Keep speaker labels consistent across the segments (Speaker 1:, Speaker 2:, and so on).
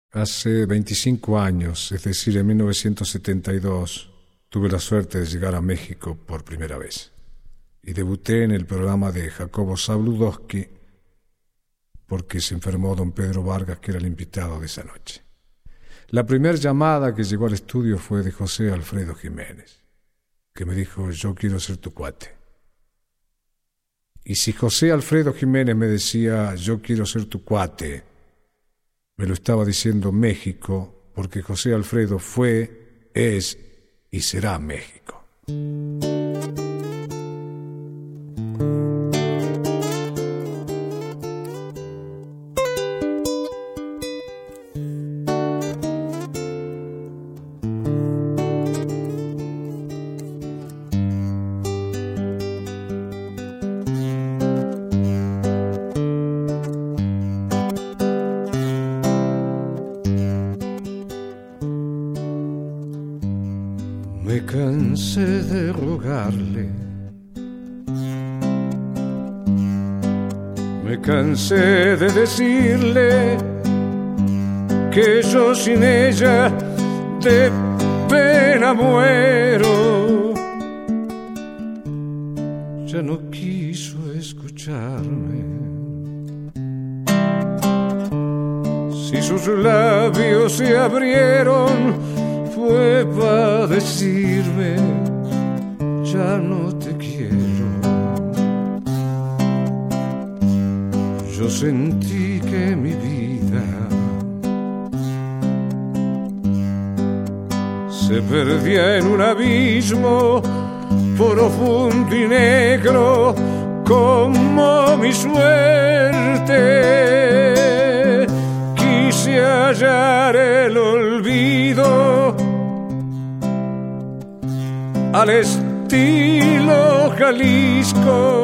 Speaker 1: Hace 25 años, es decir, en 1972, tuve la suerte de llegar a México por primera vez y debuté en el programa de Jacobo Zabludovsky porque se enfermó don Pedro Vargas, que era el invitado de esa noche. La primera llamada que llegó al estudio fue de José Alfredo Jiménez, que me dijo: yo quiero ser tu cuate. Y si José Alfredo Jiménez me decía: yo quiero ser tu cuate, me lo estaba diciendo México, porque José Alfredo fue, es y será México.
Speaker 2: Me cansé de rogarle, me cansé de decirle que yo sin ella de pena muero. Ya no quiso escucharme. Si sus labios se abrieron, fue para decirme: ya no te quiero. Yo sentí que mi vida se perdía en un abismo profundo y negro como mi suerte. Quise hallar el olvido al estilo Jalisco,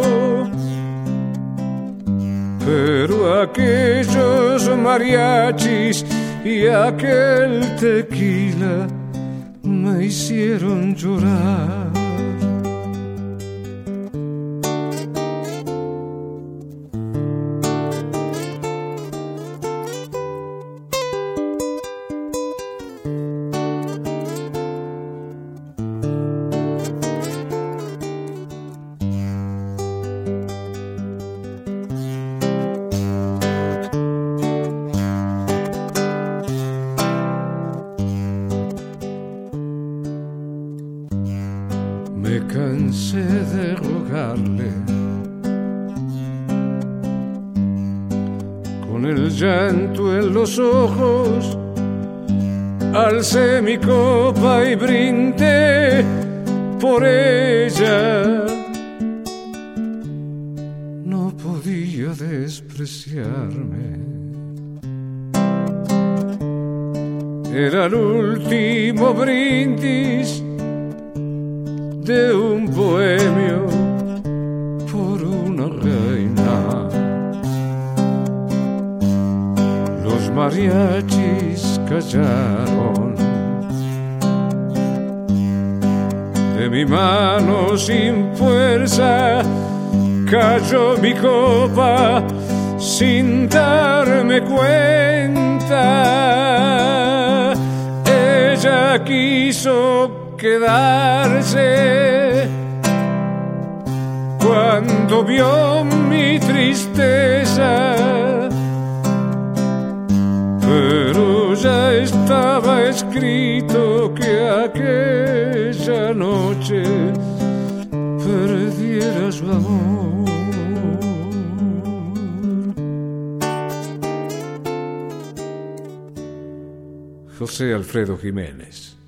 Speaker 2: pero aquellos mariachis y aquel tequila me hicieron llorar. Me cansé de rogarle, con el llanto en los ojos, alcé mi copa y brindé por ella. No podía despreciarme. Era el último brindis de un bohemio por una reina. Los mariachis callaron. De mi mano sin fuerza cayó mi copa sin darme cuenta. Ella quiso quedarse cuando vio mi tristeza, pero ya estaba escrito que aquella noche perdiera su amor.
Speaker 1: José Alfredo Jiménez.